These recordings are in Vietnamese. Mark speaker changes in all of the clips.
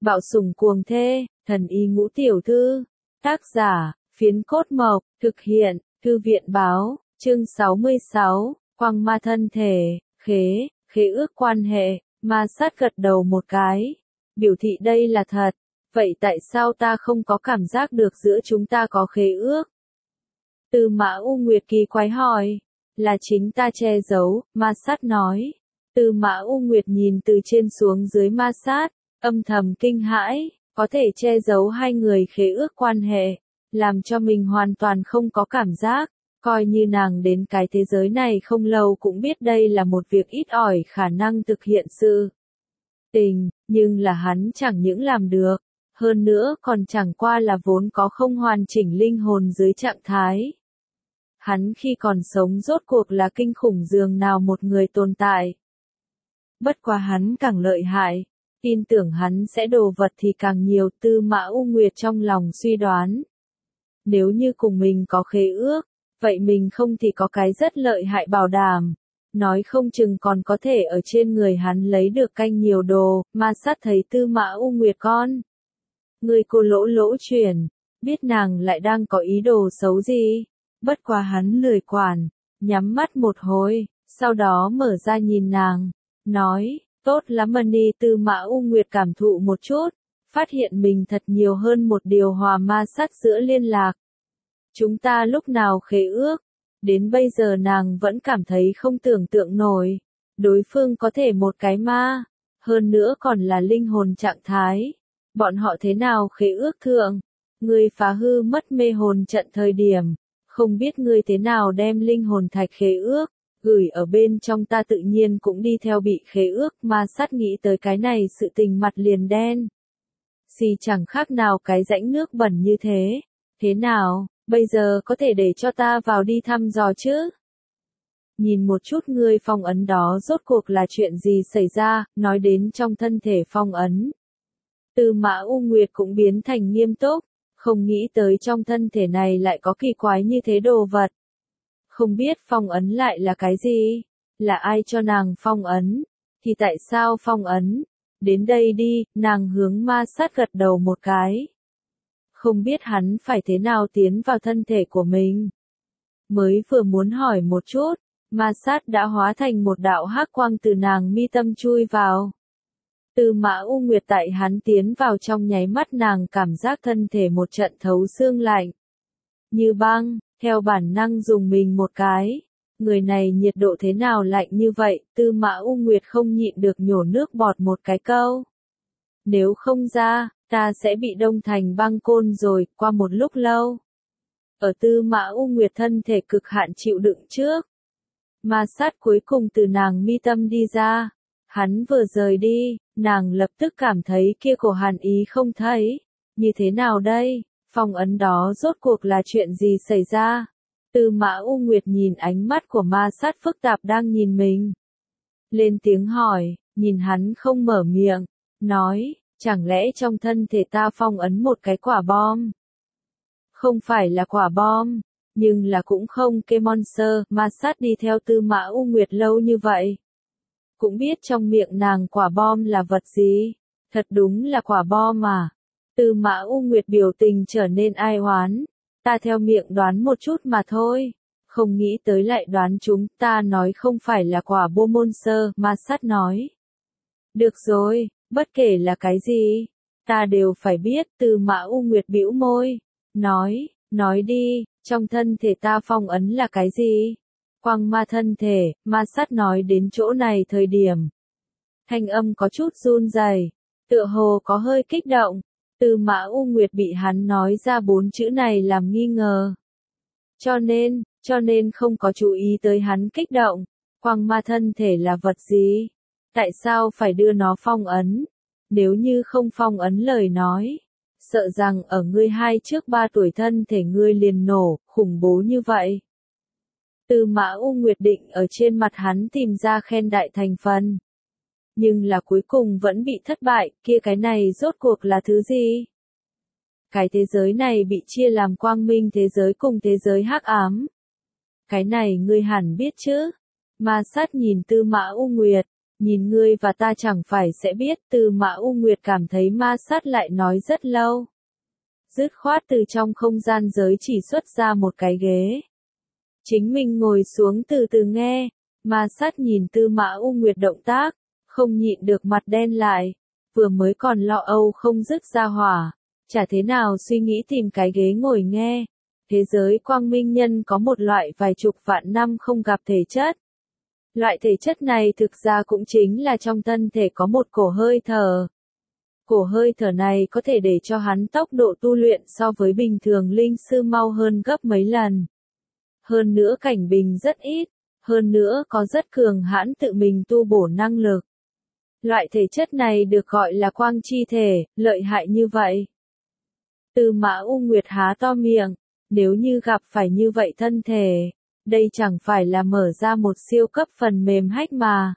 Speaker 1: Bạo sủng cuồng thê, thần y ngũ tiểu thư. Tác giả, Phiến Cốt Mộc, thực hiện, Thư viện báo, chương 66, quang ma thân thể, khế ước quan hệ, ma sát gật đầu một cái, biểu thị đây là thật, vậy tại sao ta không có cảm giác được giữa chúng ta có khế ước? Tư Mã U Nguyệt kỳ quái hỏi, là chính ta che giấu, ma sát nói. Tư Mã U Nguyệt nhìn từ trên xuống dưới ma sát, âm thầm kinh hãi, có thể che giấu hai người khế ước quan hệ, làm cho mình hoàn toàn không có cảm giác, coi như nàng đến cái thế giới này không lâu cũng biết đây là một việc ít ỏi khả năng thực hiện sự tình, nhưng là hắn chẳng những làm được, hơn nữa còn chẳng qua là vốn có không hoàn chỉnh linh hồn dưới trạng thái. Hắn khi còn sống rốt cuộc là kinh khủng dường nào một người tồn tại. Bất quá hắn càng lợi hại, tin tưởng hắn sẽ đồ vật thì càng nhiều. Tư Mã U Nguyệt trong lòng suy đoán. Nếu như cùng mình có khế ước, vậy mình không thì có cái rất lợi hại bảo đảm. Nói không chừng còn có thể ở trên người hắn lấy được canh nhiều đồ. Ma sát thấy Tư Mã U Nguyệt con. Người cô lỗ chuyển, biết nàng lại đang có ý đồ xấu gì. Bất quá hắn lười quản, nhắm mắt một hồi, sau đó mở ra nhìn nàng, nói, tốt lắm Mani. Tư Mã U Nguyệt cảm thụ một chút, phát hiện mình thật nhiều hơn một điều hòa ma sát giữa liên lạc. Chúng ta lúc nào khế ước, đến bây giờ nàng vẫn cảm thấy không tưởng tượng nổi, đối phương có thể một cái ma, hơn nữa còn là linh hồn trạng thái, bọn họ thế nào khế ước thượng, người phá hư mất mê hồn trận thời điểm. Không biết ngươi thế nào đem linh hồn thạch khế ước, gửi ở bên trong ta tự nhiên cũng đi theo bị khế ước. Ma sát nghĩ tới cái này sự tình mặt liền đen. Xì chẳng khác nào cái rãnh nước bẩn như thế. Thế nào, bây giờ có thể để cho ta vào đi thăm dò chứ? Nhìn một chút ngươi phong ấn đó rốt cuộc là chuyện gì xảy ra, nói đến trong thân thể phong ấn. Tư Mã U Nguyệt cũng biến thành nghiêm túc. Không nghĩ tới trong thân thể này lại có kỳ quái như thế đồ vật. Không biết phong ấn lại là cái gì? Là ai cho nàng phong ấn? Thì tại sao phong ấn? Đến đây đi, nàng hướng ma sát gật đầu một cái. Không biết hắn phải thế nào tiến vào thân thể của mình. Mới vừa muốn hỏi một chút, ma sát đã hóa thành một đạo hắc quang từ nàng mi tâm chui vào. Tư Mã U Nguyệt tại hắn tiến vào trong nháy mắt nàng cảm giác thân thể một trận thấu xương lạnh. Như băng, theo bản năng dùng mình một cái. Người này nhiệt độ thế nào lạnh như vậy, Tư Mã U Nguyệt không nhịn được nhổ nước bọt một cái câu. Nếu không ra, ta sẽ bị đông thành băng côn rồi. Qua một lúc lâu. Ở Tư Mã U Nguyệt thân thể cực hạn chịu đựng trước. Ma sát cuối cùng từ nàng mi tâm đi ra. Hắn vừa rời đi, nàng lập tức cảm thấy kia cổ hàn ý không thấy. Như thế nào đây? Phong ấn đó rốt cuộc là chuyện gì xảy ra? Tư Mã U Nguyệt nhìn ánh mắt của ma sát phức tạp đang nhìn mình. Lên tiếng hỏi, nhìn hắn không mở miệng, nói, chẳng lẽ trong thân thể ta phong ấn một cái quả bom? Không phải là quả bom, nhưng là cũng không cái monster. Ma sát đi theo Tư Mã U Nguyệt lâu như vậy. Cũng biết trong miệng nàng quả bom là vật gì, thật đúng là quả bom mà. Tư Mã U Nguyệt biểu tình trở nên ai oán, ta theo miệng đoán một chút mà thôi, không nghĩ tới lại đoán chúng. Ta nói không phải là quả bom monster. Ma sát nói. Được rồi, bất kể là cái gì, ta đều phải biết. Tư Mã U Nguyệt bĩu môi, nói đi, trong thân thể ta phong ấn là cái gì? Quang ma thân thể. Ma sát nói đến chỗ này thời điểm. Thanh âm có chút run rẩy, tựa hồ có hơi kích động. Tư Mã U Nguyệt bị hắn nói ra 4 chữ này làm nghi ngờ. Cho nên không có chú ý tới hắn kích động. Quang ma thân thể là vật gì? Tại sao phải đưa nó phong ấn? Nếu như không phong ấn lời nói, sợ rằng ở ngươi 2 trước 3 tuổi thân thể ngươi liền nổ, khủng bố như vậy. Tư Mã U Nguyệt định ở trên mặt hắn tìm ra khen đại thành phần. Nhưng là cuối cùng vẫn bị thất bại, kia cái này rốt cuộc là thứ gì? Cái thế giới này bị chia làm quang minh thế giới cùng thế giới hắc ám. Cái này ngươi hẳn biết chứ? Ma sát nhìn Tư Mã U Nguyệt, nhìn ngươi và ta chẳng phải sẽ biết. Tư Mã U Nguyệt cảm thấy ma sát lại nói rất lâu. Dứt khoát từ trong không gian giới chỉ xuất ra một cái ghế. Chính mình ngồi xuống từ từ nghe. Ma sát nhìn Tư Mã U Nguyệt động tác, không nhịn được mặt đen lại. Vừa mới còn lo âu không dứt ra hỏa, chả thế nào suy nghĩ tìm cái ghế ngồi nghe. Thế giới quang minh nhân có một loại vài chục vạn năm không gặp thể chất. Loại thể chất này thực ra cũng chính là trong thân thể có một cổ hơi thở. Cổ hơi thở này có thể để cho hắn tốc độ tu luyện so với bình thường linh sư mau hơn gấp mấy lần. Hơn nữa cảnh bình rất ít, hơn nữa có rất cường hãn tự mình tu bổ năng lực. Loại thể chất này được gọi là quang chi thể, lợi hại như vậy. Tư Mã U Nguyệt há to miệng, nếu như gặp phải như vậy thân thể, đây chẳng phải là mở ra một siêu cấp phần mềm hack mà.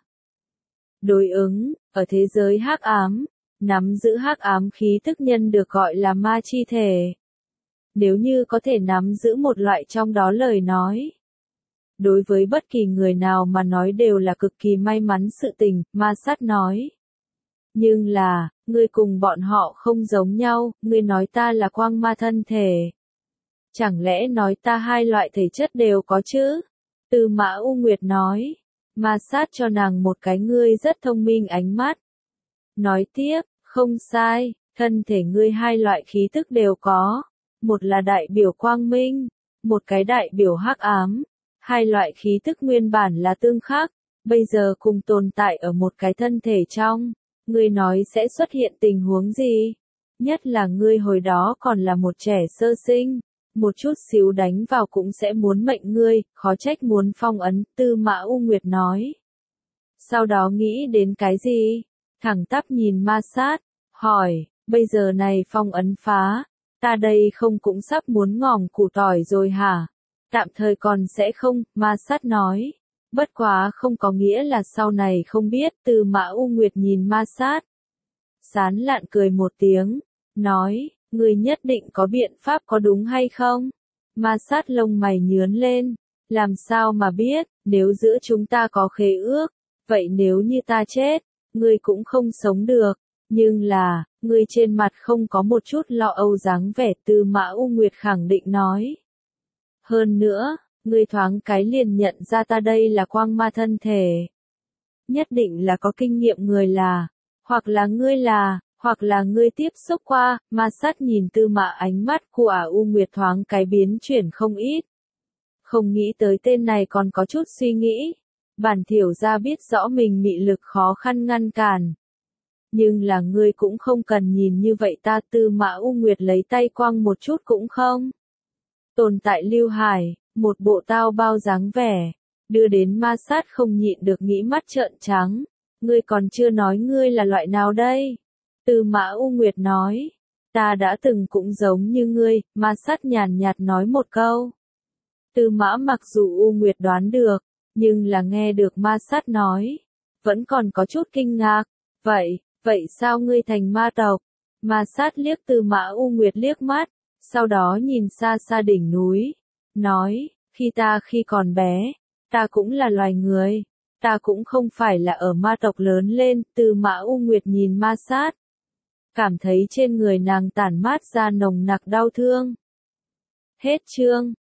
Speaker 1: Đối ứng, ở thế giới hắc ám, nắm giữ hắc ám khí tức nhân được gọi là ma chi thể. Nếu như có thể nắm giữ một loại trong đó lời nói, đối với bất kỳ người nào mà nói đều là cực kỳ may mắn sự tình, ma sát nói. Nhưng là, ngươi cùng bọn họ không giống nhau, ngươi nói ta là quang ma thân thể. Chẳng lẽ nói ta hai loại thể chất đều có chứ? Tư Mã U Nguyệt nói. Ma sát cho nàng một cái ngươi rất thông minh ánh mắt. Nói tiếp, không sai, thân thể ngươi hai loại khí tức đều có. Một là đại biểu quang minh, một cái đại biểu hắc ám. Hai loại khí tức nguyên bản là tương khắc, bây giờ cùng tồn tại ở một cái thân thể trong. Ngươi nói sẽ xuất hiện tình huống gì? Nhất là ngươi hồi đó còn là một trẻ sơ sinh. Một chút xíu đánh vào cũng sẽ muốn mệnh ngươi, khó trách muốn phong ấn, Tư Mã U Nguyệt nói. Sau đó nghĩ đến cái gì? Thẳng tắp nhìn ma sát, hỏi, bây giờ này phong ấn phá, ta đây không cũng sắp muốn ngỏm củ tỏi rồi hả? Tạm thời còn sẽ không, ma sát nói. Bất quá không có nghĩa là sau này không biết. Tư Mã U Nguyệt nhìn ma sát. Sán lạn cười một tiếng, nói, ngươi nhất định có biện pháp có đúng hay không? Ma sát lông mày nhướn lên, làm sao mà biết, nếu giữa chúng ta có khế ước, vậy nếu như ta chết, ngươi cũng không sống được, nhưng là, ngươi trên mặt không có một chút lo âu dáng vẻ. Tư Mã U Nguyệt khẳng định nói. Hơn nữa, ngươi thoáng cái liền nhận ra ta đây là quang ma thân thể. Nhất định là có kinh nghiệm người là, hoặc là ngươi tiếp xúc qua. Ma sát nhìn Tư Mã, ánh mắt của U Nguyệt thoáng cái biến chuyển không ít. Không nghĩ tới tên này còn có chút suy nghĩ. Bản thiểu gia biết rõ mình mị lực khó khăn ngăn cản. Nhưng là ngươi cũng không cần nhìn như vậy ta. Tư Mã U Nguyệt lấy tay quăng một chút cũng không. Tồn tại Lưu Hải, một bộ tao bao dáng vẻ, đưa đến ma sát không nhịn được nghĩ mắt trợn trắng. Ngươi còn chưa nói ngươi là loại nào đây? Tư Mã U Nguyệt nói, ta đã từng cũng giống như ngươi. Ma sát nhàn nhạt nói một câu. Tư Mã mặc dù U Nguyệt đoán được, nhưng là nghe được ma sát nói, vẫn còn có chút kinh ngạc. Vậy sao ngươi thành ma tộc? Ma sát liếc Tư Mã U Nguyệt liếc mắt, sau đó nhìn xa xa đỉnh núi, nói, khi còn bé, ta cũng là loài người, ta cũng không phải là ở ma tộc lớn lên. Tư Mã U Nguyệt nhìn ma sát, cảm thấy trên người nàng tản mát ra nồng nặc đau thương. Hết chương.